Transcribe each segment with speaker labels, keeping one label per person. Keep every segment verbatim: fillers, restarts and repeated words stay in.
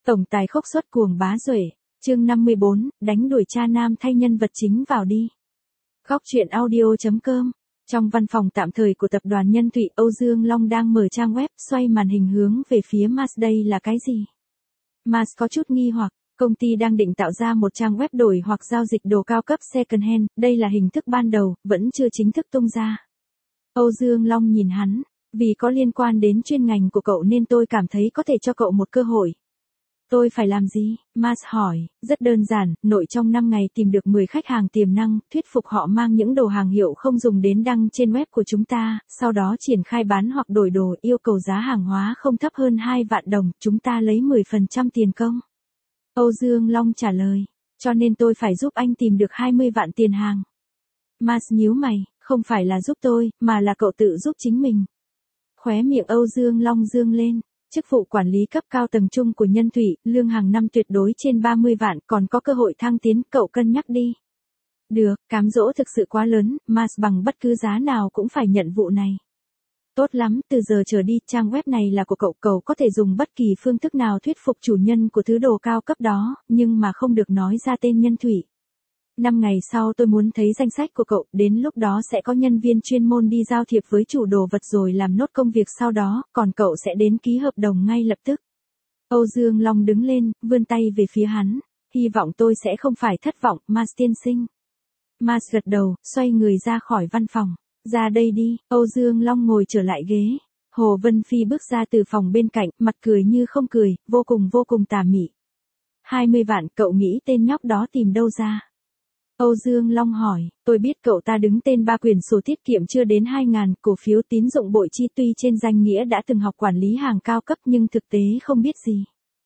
Speaker 1: Tổng tài khốc xuất cuồng bá duệ, chương năm mươi bốn, đánh đuổi cha nam thay nhân vật chính vào đi. Góc truyện audio chấm com. Trong văn phòng tạm thời của tập đoàn Nhân Thụy, Âu Dương Long đang mở trang web, xoay màn hình hướng về phía Mars. Đây là cái gì? Mars có chút nghi hoặc, công ty đang định tạo ra một trang web đổi hoặc giao dịch đồ cao cấp second hand, đây là hình thức ban đầu, vẫn chưa chính thức tung ra. Âu Dương Long nhìn hắn, vì có liên quan đến chuyên ngành của cậu nên tôi cảm thấy có thể cho cậu một cơ hội. Tôi phải làm gì? Mars hỏi, rất đơn giản, nội trong năm ngày tìm được mười khách hàng tiềm năng, thuyết phục họ mang những đồ hàng hiệu không dùng đến đăng trên web của chúng ta, sau đó triển khai bán hoặc đổi đồ, yêu cầu giá hàng hóa không thấp hơn hai vạn đồng, chúng ta lấy mười phần trăm tiền công. Âu Dương Long trả lời, cho nên tôi phải giúp anh tìm được hai mươi vạn tiền hàng. Mars nhíu mày, không phải là giúp tôi, mà là cậu tự giúp chính mình. Khóe miệng Âu Dương Long dương lên. Chức vụ quản lý cấp cao tầng trung của Nhân Thụy, lương hàng năm tuyệt đối trên ba mươi vạn, còn có cơ hội thăng tiến, cậu cân nhắc đi. Được, cám dỗ thực sự quá lớn, Mars bằng bất cứ giá nào cũng phải nhận vụ này. Tốt lắm, từ giờ trở đi, trang web này là của cậu, cậu có thể dùng bất kỳ phương thức nào thuyết phục chủ nhân của thứ đồ cao cấp đó, nhưng mà không được nói ra tên Nhân Thụy. Năm ngày sau tôi muốn thấy danh sách của cậu, đến lúc đó sẽ có nhân viên chuyên môn đi giao thiệp với chủ đồ vật rồi làm nốt công việc sau đó, còn cậu sẽ đến ký hợp đồng ngay lập tức. Âu Dương Long đứng lên, vươn tay về phía hắn, hy vọng tôi sẽ không phải thất vọng, Mars tiên sinh. Mars gật đầu, xoay người ra khỏi văn phòng, ra đây đi, Âu Dương Long ngồi trở lại ghế. Hồ Vân Phi bước ra từ phòng bên cạnh, mặt cười như không cười, vô cùng vô cùng tà mị. hai mươi vạn, cậu nghĩ tên nhóc đó tìm đâu ra? Âu Dương Long hỏi, tôi biết cậu ta đứng tên ba quyển sổ tiết kiệm chưa đến hai ngàn, cổ phiếu tín dụng bội chi tuy trên danh nghĩa đã từng học quản lý hàng cao cấp nhưng thực tế không biết gì.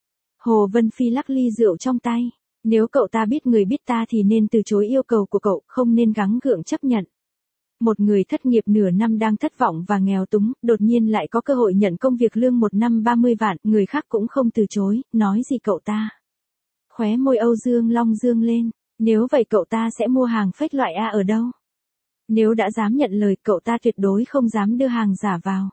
Speaker 1: Hồ Vân Phi lắc ly rượu trong tay, nếu cậu ta biết người biết ta thì nên từ chối yêu cầu của cậu, không nên gắng gượng chấp nhận. Một người thất nghiệp nửa năm đang thất vọng và nghèo túng, đột nhiên lại có cơ hội nhận công việc lương một năm ba mươi vạn, người khác cũng không từ chối, nói gì cậu ta. Khóe môi Âu Dương Long dương lên. Nếu vậy cậu ta sẽ mua hàng fake loại A ở đâu? Nếu đã dám nhận lời, cậu ta tuyệt đối không dám đưa hàng giả vào.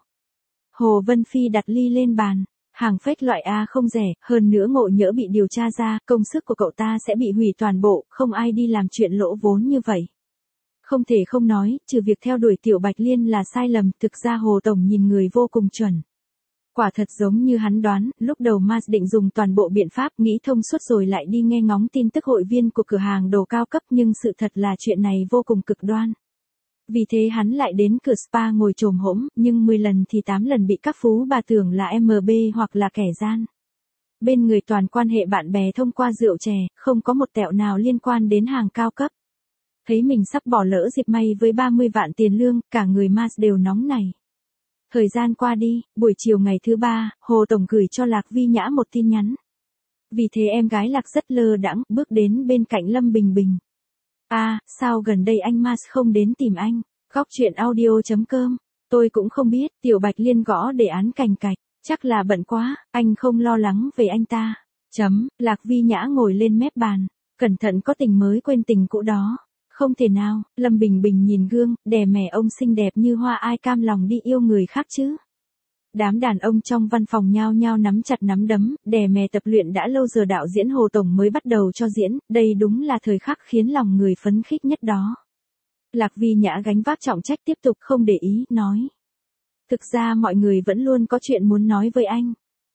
Speaker 1: Hồ Vân Phi đặt ly lên bàn. Hàng fake loại A không rẻ, hơn nữa ngộ nhỡ bị điều tra ra, công sức của cậu ta sẽ bị hủy toàn bộ, không ai đi làm chuyện lỗ vốn như vậy. Không thể không nói, trừ việc theo đuổi Tiểu Bạch Liên là sai lầm, thực ra Hồ Tổng nhìn người vô cùng chuẩn. Quả thật giống như hắn đoán, lúc đầu Mars định dùng toàn bộ biện pháp nghĩ thông suốt rồi lại đi nghe ngóng tin tức hội viên của cửa hàng đồ cao cấp, nhưng sự thật là chuyện này vô cùng cực đoan. Vì thế hắn lại đến cửa spa ngồi chồm hổm, nhưng mười lần thì tám lần bị các phú bà tưởng là em bê hoặc là kẻ gian. Bên người toàn quan hệ bạn bè thông qua rượu chè, không có một tẹo nào liên quan đến hàng cao cấp. Thấy mình sắp bỏ lỡ dịp may với ba mươi vạn tiền lương, cả người Mars đều nóng nảy. Thời gian qua đi, buổi chiều ngày thứ ba, Hồ Tổng gửi cho Lạc Vi Nhã một tin nhắn. Vì thế em gái Lạc rất lơ đãng, bước đến bên cạnh Lâm Bình Bình. À, sao gần đây anh Mars không đến tìm anh? Góc truyện audio chấm com. Tôi cũng không biết, Tiểu Bạch Liên gõ đề án cành cạch, chắc là bận quá, anh không lo lắng về anh ta. Chấm, Lạc Vi Nhã ngồi lên mép bàn, cẩn thận có tình mới quên tình cũ đó. Không thể nào, Lâm Bình Bình nhìn gương, đè mẹ ông xinh đẹp như hoa, ai cam lòng đi yêu người khác chứ. Đám đàn ông trong văn phòng nhao nhao nắm chặt nắm đấm, đè mẹ tập luyện đã lâu giờ đạo diễn Hồ Tổng mới bắt đầu cho diễn, đây đúng là thời khắc khiến lòng người phấn khích nhất đó. Lạc Vi Nhã gánh vác trọng trách tiếp tục không để ý, nói. Thực ra mọi người vẫn luôn có chuyện muốn nói với anh.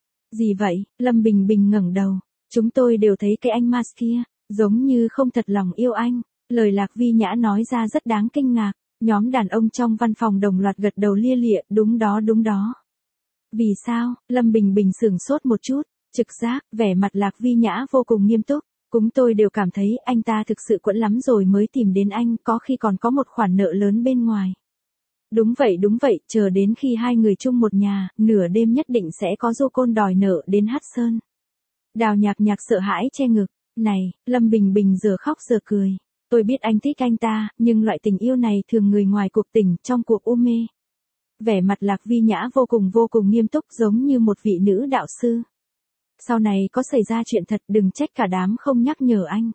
Speaker 1: Gì vậy? Lâm Bình Bình ngẩng đầu, chúng tôi đều thấy cái anh Mars kia, giống như không thật lòng yêu anh. Lời Lạc Vi Nhã nói ra rất đáng kinh ngạc, nhóm đàn ông trong văn phòng đồng loạt gật đầu lia lịa, đúng đó đúng đó. Vì sao? Lâm Bình Bình sửng sốt một chút, trực giác, vẻ mặt Lạc Vi Nhã vô cùng nghiêm túc, chúng tôi đều cảm thấy anh ta thực sự quẫn lắm rồi mới tìm đến anh, có khi còn có một khoản nợ lớn bên ngoài. Đúng vậy đúng vậy, chờ đến khi hai người chung một nhà, nửa đêm nhất định sẽ có du côn đòi nợ đến Hát Sơn. Đào Nhạc Nhạc sợ hãi che ngực, này, Lâm Bình Bình giờ khóc giờ cười. Tôi biết anh thích anh ta, nhưng loại tình yêu này thường người ngoài cuộc tình, trong cuộc u mê. Vẻ mặt Lạc Vi Nhã vô cùng vô cùng nghiêm túc giống như một vị nữ đạo sư. Sau này có xảy ra chuyện thật đừng trách cả đám không nhắc nhở anh.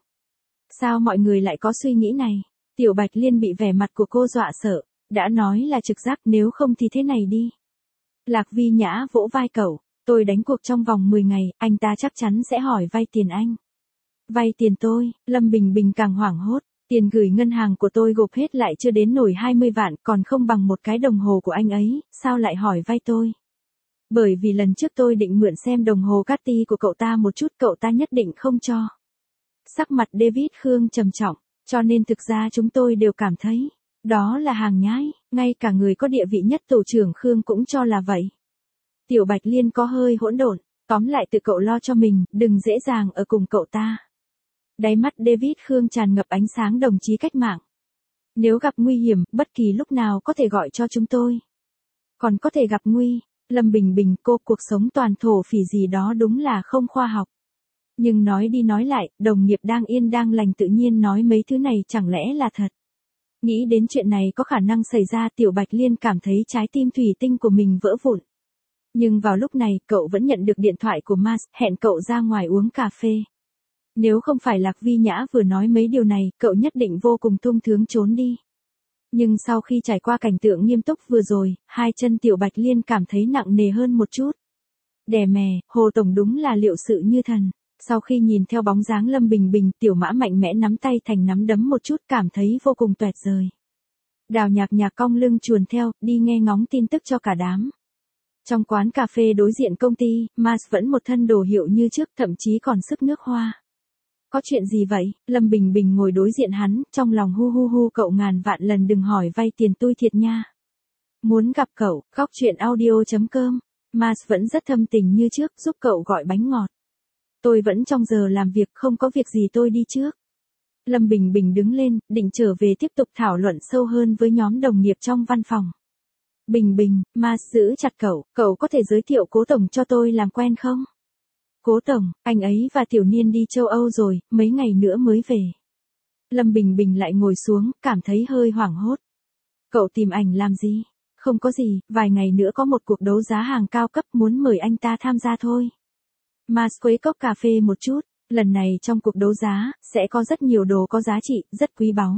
Speaker 1: Sao mọi người lại có suy nghĩ này? Tiểu Bạch Liên bị vẻ mặt của cô dọa sợ, đã nói là trực giác nếu không thì thế này đi. Lạc Vi Nhã vỗ vai cậu, Tôi đánh cuộc trong vòng mười ngày, anh ta chắc chắn sẽ hỏi vay tiền anh. Vay tiền tôi, Lâm Bình Bình càng hoảng hốt. Tiền gửi ngân hàng của tôi gộp hết lại chưa đến nổi hai mươi vạn, còn không bằng một cái đồng hồ của anh ấy, sao lại hỏi vay tôi? Bởi vì lần trước tôi định mượn xem đồng hồ Cartier của cậu ta một chút, cậu ta nhất định không cho. Sắc mặt David Khương trầm trọng, cho nên thực ra chúng tôi đều cảm thấy, đó là hàng nhái, ngay cả người có địa vị nhất tổ trưởng Khương cũng cho là vậy. Tiểu Bạch Liên có hơi hỗn độn, tóm lại tự cậu lo cho mình, đừng dễ dàng ở cùng cậu ta. Đáy mắt David Khương tràn ngập ánh sáng đồng chí cách mạng. Nếu gặp nguy hiểm, bất kỳ lúc nào có thể gọi cho chúng tôi. Còn có thể gặp nguy, Lâm Bình Bình, cô, cuộc sống toàn thổ phỉ gì đó đúng là không khoa học. Nhưng nói đi nói lại, đồng nghiệp đang yên đang lành tự nhiên nói mấy thứ này chẳng lẽ là thật. Nghĩ đến chuyện này có khả năng xảy ra, Tiểu Bạch Liên cảm thấy trái tim thủy tinh của mình vỡ vụn. Nhưng vào lúc này, cậu vẫn nhận được điện thoại của Mars, hẹn cậu ra ngoài uống cà phê. Nếu không phải Lạc Vi Nhã vừa nói mấy điều này, cậu nhất định vô cùng thung thướng trốn đi. Nhưng sau khi trải qua cảnh tượng nghiêm túc vừa rồi, hai chân Tiểu Bạch Liên cảm thấy nặng nề hơn một chút. Đè mè, Hồ Tổng đúng là liệu sự như thần. Sau khi nhìn theo bóng dáng Lâm Bình Bình, Tiểu Mã mạnh mẽ nắm tay thành nắm đấm một chút, cảm thấy vô cùng toẹt rời. Đào Nhạc Nhạc cong lưng chuồn theo, đi nghe ngóng tin tức cho cả đám. Trong quán cà phê đối diện công ty, Mars vẫn một thân đồ hiệu như trước, thậm chí còn sức nước hoa. Có chuyện gì vậy? Lâm Bình Bình ngồi đối diện hắn, trong lòng hu hu hu, cậu ngàn vạn lần đừng hỏi vay tiền tôi thiệt nha. Muốn gặp cậu, khóc chuyện audio chấm com. Mars vẫn rất thâm tình như trước, giúp cậu gọi bánh ngọt. Tôi vẫn trong giờ làm việc, không có việc gì tôi đi trước. Lâm Bình Bình đứng lên, định trở về tiếp tục thảo luận sâu hơn với nhóm đồng nghiệp trong văn phòng. Bình Bình, Mars giữ chặt cậu, cậu có thể giới thiệu Cố Tổng cho tôi làm quen không? Cố Tổng, anh ấy và Tiểu Niên đi châu Âu rồi, mấy ngày nữa mới về. Lâm Bình Bình lại ngồi xuống, cảm thấy hơi hoảng hốt. Cậu tìm ảnh làm gì? Không có gì, vài ngày nữa có một cuộc đấu giá hàng cao cấp, muốn mời anh ta tham gia thôi. Mars khuấy cốc cà phê một chút, lần này trong cuộc đấu giá, sẽ có rất nhiều đồ có giá trị, rất quý báu.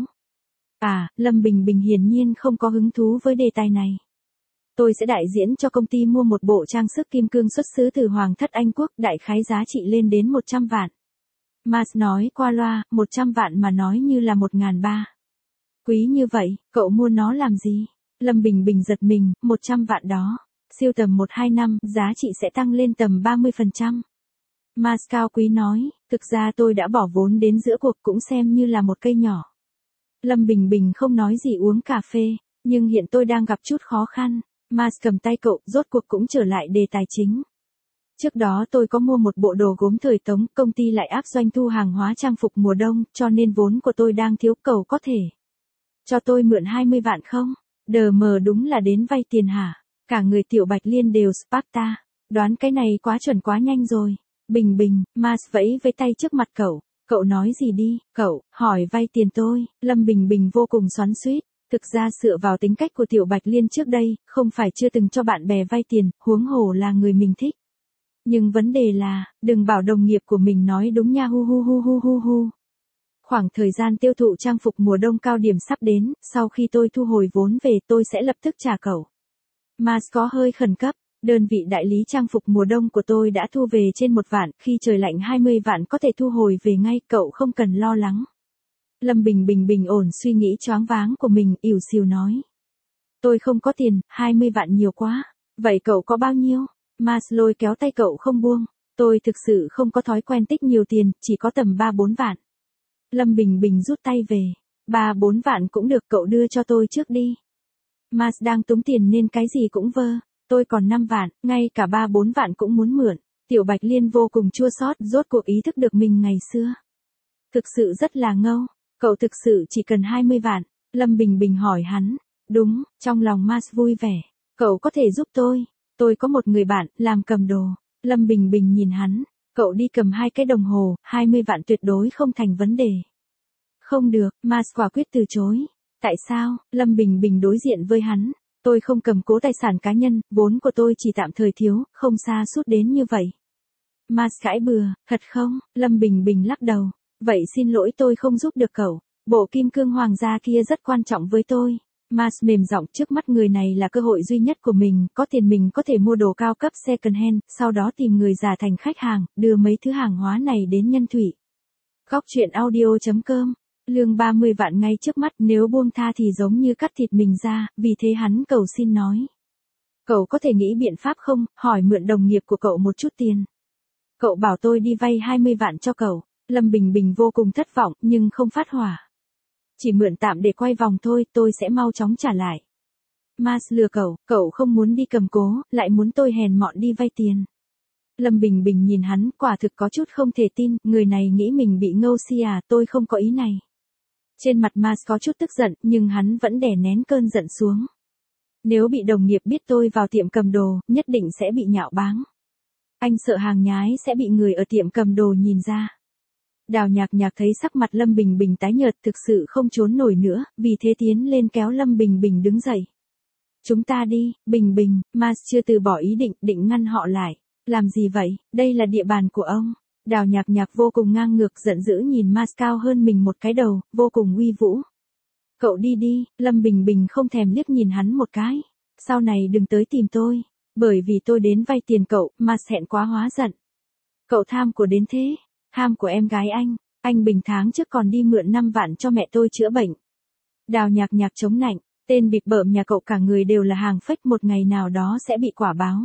Speaker 1: À, Lâm Bình Bình hiển nhiên không có hứng thú với đề tài này. Tôi sẽ đại diễn cho công ty mua một bộ trang sức kim cương xuất xứ từ Hoàng thất Anh Quốc, đại khái giá trị lên đến một trăm vạn. Mars nói qua loa, một trăm vạn mà nói như là một ngàn ba. Quý như vậy, cậu mua nó làm gì? Lâm Bình Bình giật mình, một trăm vạn đó. Siêu tầm một hai năm, giá trị sẽ tăng lên tầm ba mươi phần trăm. Mars cao quý nói, thực ra tôi đã bỏ vốn đến giữa cuộc, cũng xem như là một cây nhỏ. Lâm Bình Bình không nói gì uống cà phê, nhưng hiện tôi đang gặp chút khó khăn. Mars cầm tay cậu, rốt cuộc cũng trở lại đề tài chính. Trước đó tôi có mua một bộ đồ gốm thời Tống, công ty lại áp doanh thu hàng hóa trang phục mùa đông, cho nên vốn của tôi đang thiếu, cậu có thể cho tôi mượn hai mươi vạn không? Đờ mờ đúng là đến vay tiền hả? Cả người Tiểu Bạch Liên đều Sparta. Đoán cái này quá chuẩn quá nhanh rồi. Bình Bình, Mars vẫy với tay trước mặt cậu. Cậu nói gì đi? Cậu, hỏi vay tiền tôi. Lâm Bình Bình vô cùng xoắn xuýt. Thực ra dựa vào tính cách của Tiểu Bạch Liên trước đây, không phải chưa từng cho bạn bè vay tiền, huống hồ là người mình thích. Nhưng vấn đề là, đừng bảo đồng nghiệp của mình nói đúng nha, hu hu hu hu hu hu. Khoảng thời gian tiêu thụ trang phục mùa đông cao điểm sắp đến, sau khi tôi thu hồi vốn về tôi sẽ lập tức trả cậu. Mars có hơi khẩn cấp, đơn vị đại lý trang phục mùa đông của tôi đã thu về trên một vạn, khi trời lạnh hai mươi vạn có thể thu hồi về ngay, cậu không cần lo lắng. Lâm Bình Bình bình ổn suy nghĩ choáng váng của mình, ỉu xìu nói. Tôi không có tiền, hai mươi vạn nhiều quá. Vậy cậu có bao nhiêu? Mars lôi kéo tay cậu không buông. Tôi thực sự không có thói quen tích nhiều tiền, chỉ có tầm ba bốn vạn. Lâm Bình Bình rút tay về. ba bốn vạn cũng được, cậu đưa cho tôi trước đi. Mars đang túng tiền nên cái gì cũng vơ. Tôi còn năm vạn, ngay cả ba bốn vạn cũng muốn mượn. Tiểu Bạch Liên vô cùng chua xót, rốt cuộc ý thức được mình ngày xưa. Thực sự rất là ngâu. Cậu thực sự chỉ cần hai mươi vạn. Lâm Bình Bình hỏi hắn. Đúng, trong lòng Mars vui vẻ. Cậu có thể giúp tôi. Tôi có một người bạn, làm cầm đồ. Lâm Bình Bình nhìn hắn. Cậu đi cầm hai cái đồng hồ, hai mươi vạn tuyệt đối không thành vấn đề. Không được, Mars quả quyết từ chối. Tại sao? Lâm Bình Bình đối diện với hắn. Tôi không cầm cố tài sản cá nhân, vốn của tôi chỉ tạm thời thiếu, không xa suốt đến như vậy. Mars cãi bừa, thật không? Lâm Bình Bình lắc đầu. Vậy xin lỗi, tôi không giúp được cậu. Bộ kim cương hoàng gia kia rất quan trọng với tôi. Mars mềm giọng, trước mắt người này là cơ hội duy nhất của mình, có tiền mình có thể mua đồ cao cấp second hand, sau đó tìm người giả thành khách hàng, đưa mấy thứ hàng hóa này đến Nhân Thụy. Góc truyện audio chấm com. Lương ba mươi vạn ngay trước mắt, nếu buông tha thì giống như cắt thịt mình ra, vì thế hắn cầu xin nói. Cậu có thể nghĩ biện pháp không, hỏi mượn đồng nghiệp của cậu một chút tiền. Cậu bảo tôi đi vay hai mươi vạn cho cậu. Lâm Bình Bình vô cùng thất vọng, nhưng không phát hỏa. Chỉ mượn tạm để quay vòng thôi, tôi sẽ mau chóng trả lại. Mars lừa cậu, cậu không muốn đi cầm cố, lại muốn tôi hèn mọn đi vay tiền. Lâm Bình Bình nhìn hắn, quả thực có chút không thể tin, người này nghĩ mình bị ngâu si à, tôi không có ý này. Trên mặt Mars có chút tức giận, nhưng hắn vẫn đè nén cơn giận xuống. Nếu bị đồng nghiệp biết tôi vào tiệm cầm đồ, nhất định sẽ bị nhạo báng. Anh sợ hàng nhái sẽ bị người ở tiệm cầm đồ nhìn ra. Đào Nhạc Nhạc thấy sắc mặt Lâm Bình Bình tái nhợt, thực sự không trốn nổi nữa, vì thế tiến lên kéo Lâm Bình Bình đứng dậy. Chúng ta đi, Bình Bình. Mars chưa từ bỏ ý định, định ngăn họ lại. Làm gì vậy, đây là địa bàn của ông. Đào Nhạc Nhạc vô cùng ngang ngược, giận dữ nhìn Mars cao hơn mình một cái đầu, vô cùng uy vũ. Cậu đi đi. Lâm Bình Bình không thèm liếc nhìn hắn một cái. Sau này đừng tới tìm tôi, bởi vì tôi đến vay tiền cậu. Mars hẹn quá hóa giận. Cậu tham của đến thế. Tham của em gái anh, anh Bình tháng trước còn đi mượn năm vạn cho mẹ tôi chữa bệnh. Đào Nhạc Nhạc chống nạnh, tên bịp bợm nhà cậu cả người đều là hàng fake, một ngày nào đó sẽ bị quả báo.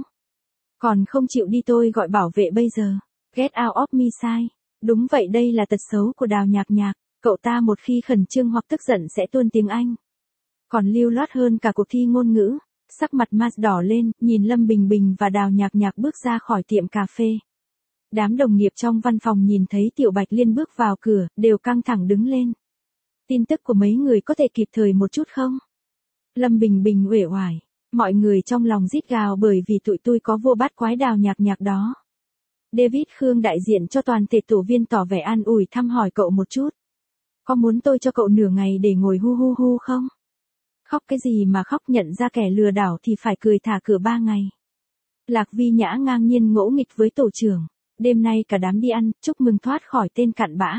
Speaker 1: Còn không chịu đi tôi gọi bảo vệ bây giờ. Get out of my sight. Đúng vậy, đây là tật xấu của Đào Nhạc Nhạc, cậu ta một khi khẩn trương hoặc tức giận sẽ tuôn tiếng Anh. Còn lưu loát hơn cả cuộc thi ngôn ngữ. Sắc mặt Mars đỏ lên, nhìn Lâm Bình Bình và Đào Nhạc Nhạc bước ra khỏi tiệm cà phê. Đám đồng nghiệp trong văn phòng nhìn thấy Tiểu Bạch Liên bước vào cửa, đều căng thẳng đứng lên. Tin tức của mấy người có thể kịp thời một chút không? Lâm Bình Bình uể oải, mọi người trong lòng rít gào bởi vì tụi tôi có vua bát quái Đào Nhạc Nhạc đó. David Khương đại diện cho toàn thể tổ viên tỏ vẻ an ủi thăm hỏi cậu một chút. Có muốn tôi cho cậu nửa ngày để ngồi hu hu hu không? Khóc cái gì mà khóc, nhận ra kẻ lừa đảo thì phải cười thả cửa ba ngày. Lạc Vi Nhã ngang nhiên ngỗ nghịch với tổ trưởng. Đêm nay cả đám đi ăn, chúc mừng thoát khỏi tên cặn bã.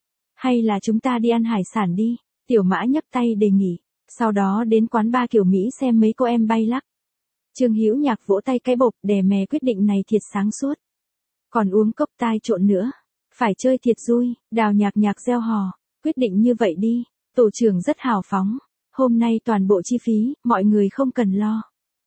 Speaker 1: Hay là chúng ta đi ăn hải sản đi, Tiểu Mã nhấc tay đề nghị. Sau đó đến quán bar kiểu Mỹ xem mấy cô em bay lắc. Trương Hữu Nhạc vỗ tay cái bộp, đè mè quyết định này thiệt sáng suốt. Còn uống cốc tai trộn nữa, phải chơi thiệt vui. Đào Nhạc Nhạc reo hò, quyết định như vậy đi. Tổ trưởng rất hào phóng, hôm nay toàn bộ chi phí, mọi người không cần lo.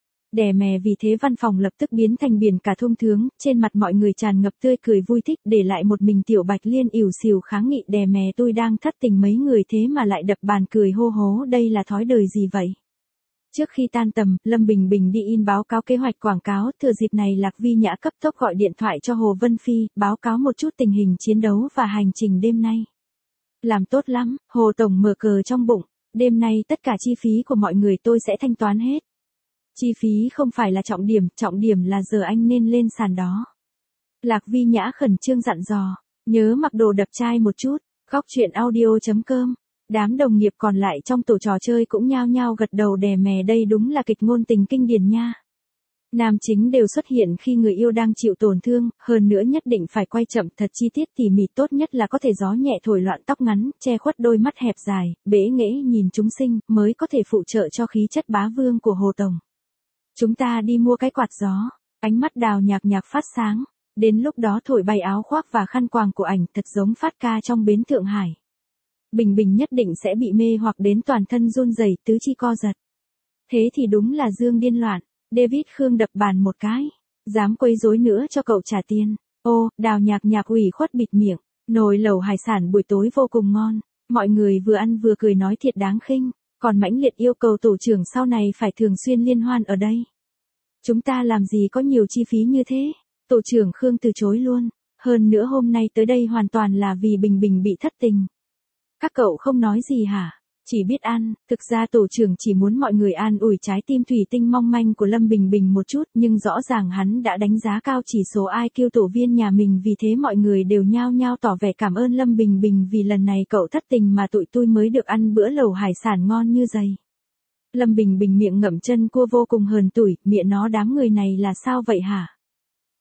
Speaker 1: Đè mè vì thế văn phòng lập tức biến thành biển cả thông thường, trên mặt mọi người tràn ngập tươi cười vui thích, để lại một mình Tiểu Bạch Liên ỉu xìu kháng nghị. Đè mè, tôi đang thất tình mấy người thế mà lại đập bàn cười hô hố, đây là thói đời gì vậy? Trước khi tan tầm, Lâm Bình Bình đi in báo cáo kế hoạch quảng cáo, thừa dịp này Lạc Vi Nhã cấp tốc gọi điện thoại cho Hồ Vân Phi, báo cáo một chút tình hình chiến đấu và hành trình đêm nay. Làm tốt lắm, Hồ Tổng mở cờ trong bụng, đêm nay tất cả chi phí của mọi người tôi sẽ thanh toán hết. Chi phí không phải là trọng điểm, trọng điểm là giờ anh nên lên sàn đó. Lạc Vi Nhã khẩn trương dặn dò, nhớ mặc đồ đập chai một chút. Góc truyện audio chấm com. Đám đồng nghiệp còn lại trong tổ trò chơi cũng nhao nhao gật đầu đè mè, đây đúng là kịch ngôn tình kinh điển nha. Nam chính đều xuất hiện khi người yêu đang chịu tổn thương, hơn nữa nhất định phải quay chậm thật chi tiết tỉ mỉ, tốt nhất là có thể gió nhẹ thổi loạn tóc ngắn, che khuất đôi mắt hẹp dài, bẽ nghễ nhìn chúng sinh, mới có thể phụ trợ cho khí chất bá vương của Hồ Tổng. Chúng ta đi mua cái quạt gió. Ánh mắt Đào Nhạc Nhạc phát sáng. Đến lúc đó thổi bay áo khoác và khăn quàng của ảnh, thật giống phát ca trong bến Thượng Hải. Bình Bình nhất định sẽ bị mê hoặc đến toàn thân run rẩy, tứ chi co giật. Thế thì đúng là dương điên loạn. David Khương đập bàn một cái. Dám quấy rối nữa cho cậu trả tiền. Ô, Đào Nhạc Nhạc ủy khuất bịt miệng. Nồi lẩu hải sản buổi tối vô cùng ngon. Mọi người vừa ăn vừa cười nói thiệt đáng khinh. Còn mãnh liệt yêu cầu tổ trưởng sau này phải thường xuyên liên hoan ở đây. Chúng ta làm gì có nhiều chi phí như thế. Tổ trưởng Khương từ chối luôn. Hơn nữa hôm nay tới đây hoàn toàn là vì Bình Bình bị thất tình. Các cậu không nói gì hả? Chỉ biết ăn. Thực ra tổ trưởng chỉ muốn mọi người an ủi trái tim thủy tinh mong manh của Lâm Bình Bình một chút, nhưng rõ ràng hắn đã đánh giá cao chỉ số i kiu tổ viên nhà mình, vì thế mọi người đều nhao nhao tỏ vẻ cảm ơn Lâm Bình Bình vì lần này cậu thất tình mà tụi tôi mới được ăn bữa lẩu hải sản ngon như giày. Lâm Bình Bình miệng ngậm chân cua vô cùng hờn tủi, miệng nó đám người này là sao vậy hả?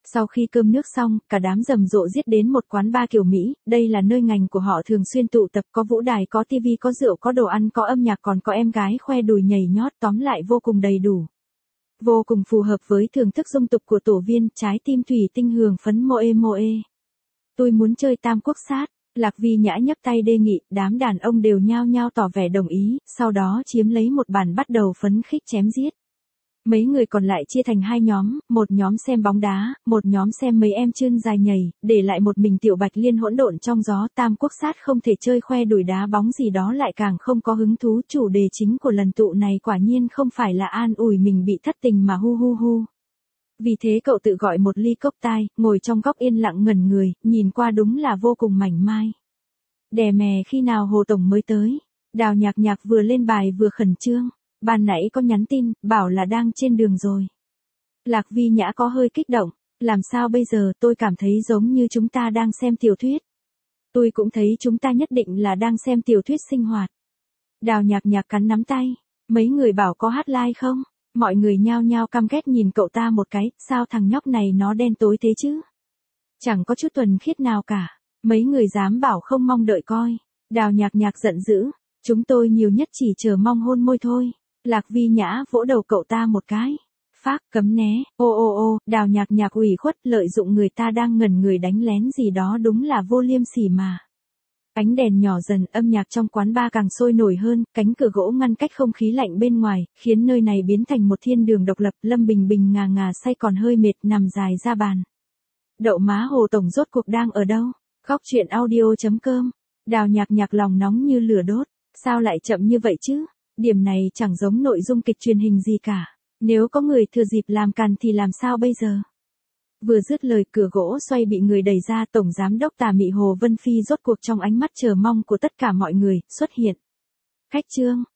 Speaker 1: Sau khi cơm nước xong, cả đám rầm rộ giết đến một quán bar kiểu Mỹ, đây là nơi ngành của họ thường xuyên tụ tập, có vũ đài, có tivi, có rượu, có đồ ăn, có âm nhạc, còn có em gái khoe đùi nhảy nhót, tóm lại vô cùng đầy đủ. Vô cùng phù hợp với thưởng thức dung tục của tổ viên, trái tim thủy tinh hưởng phấn moe moe. Tôi muốn chơi tam quốc sát. Lạc Vi Nhã nhấc tay đề nghị, đám đàn ông đều nhao nhao tỏ vẻ đồng ý, sau đó chiếm lấy một bàn bắt đầu phấn khích chém giết. Mấy người còn lại chia thành hai nhóm, một nhóm xem bóng đá, một nhóm xem mấy em chân dài nhảy, để lại một mình Tiểu Bạch Liên hỗn độn trong gió. Tam quốc sát không thể chơi khoe đùi đá bóng gì đó lại càng không có hứng thú. Chủ đề chính của lần tụ này quả nhiên không phải là an ủi mình bị thất tình mà hu hu hu. Vì thế cậu tự gọi một ly cốc tai, ngồi trong góc yên lặng ngẩn người, nhìn qua đúng là vô cùng mảnh mai. Đè mè khi nào Hồ Tổng mới tới? Đào Nhạc Nhạc vừa lên bài vừa khẩn trương. Ban nãy có nhắn tin, bảo là đang trên đường rồi. Lạc Vi Nhã có hơi kích động. Làm sao bây giờ, tôi cảm thấy giống như chúng ta đang xem tiểu thuyết. Tôi cũng thấy chúng ta nhất định là đang xem tiểu thuyết sinh hoạt. Đào Nhạc Nhạc cắn nắm tay. Mấy người bảo có hotline không? Mọi người nhao nhao căm ghét nhìn cậu ta một cái, sao thằng nhóc này nó đen tối thế chứ? Chẳng có chút thuần khiết nào cả. Mấy người dám bảo không mong đợi coi. Đào Nhạc Nhạc giận dữ. Chúng tôi nhiều nhất chỉ chờ mong hôn môi thôi. Lạc Vi Nhã vỗ đầu cậu ta một cái. Phác, cấm né, ô ô ô, Đào Nhạc Nhạc ủy khuất, lợi dụng người ta đang ngẩn người đánh lén gì đó đúng là vô liêm sỉ mà. Ánh đèn nhỏ dần, âm nhạc trong quán bar càng sôi nổi hơn, cánh cửa gỗ ngăn cách không khí lạnh bên ngoài, khiến nơi này biến thành một thiên đường độc lập. Lâm Bình Bình ngà ngà say còn hơi mệt nằm dài ra bàn. Đậu má Hồ Tổng rốt cuộc đang ở đâu? Khóc chuyện audio chấm com. Đào Nhạc Nhạc lòng nóng như lửa đốt. Sao lại chậm như vậy chứ? Điểm này chẳng giống nội dung kịch truyền hình gì cả. Nếu có người thừa dịp làm càn thì làm sao bây giờ? Vừa dứt lời, cửa gỗ xoay bị người đẩy ra. Tổng giám đốc Tà Mị Hồ Vân Phi rốt cuộc trong ánh mắt chờ mong của tất cả mọi người xuất hiện. Khách Trương,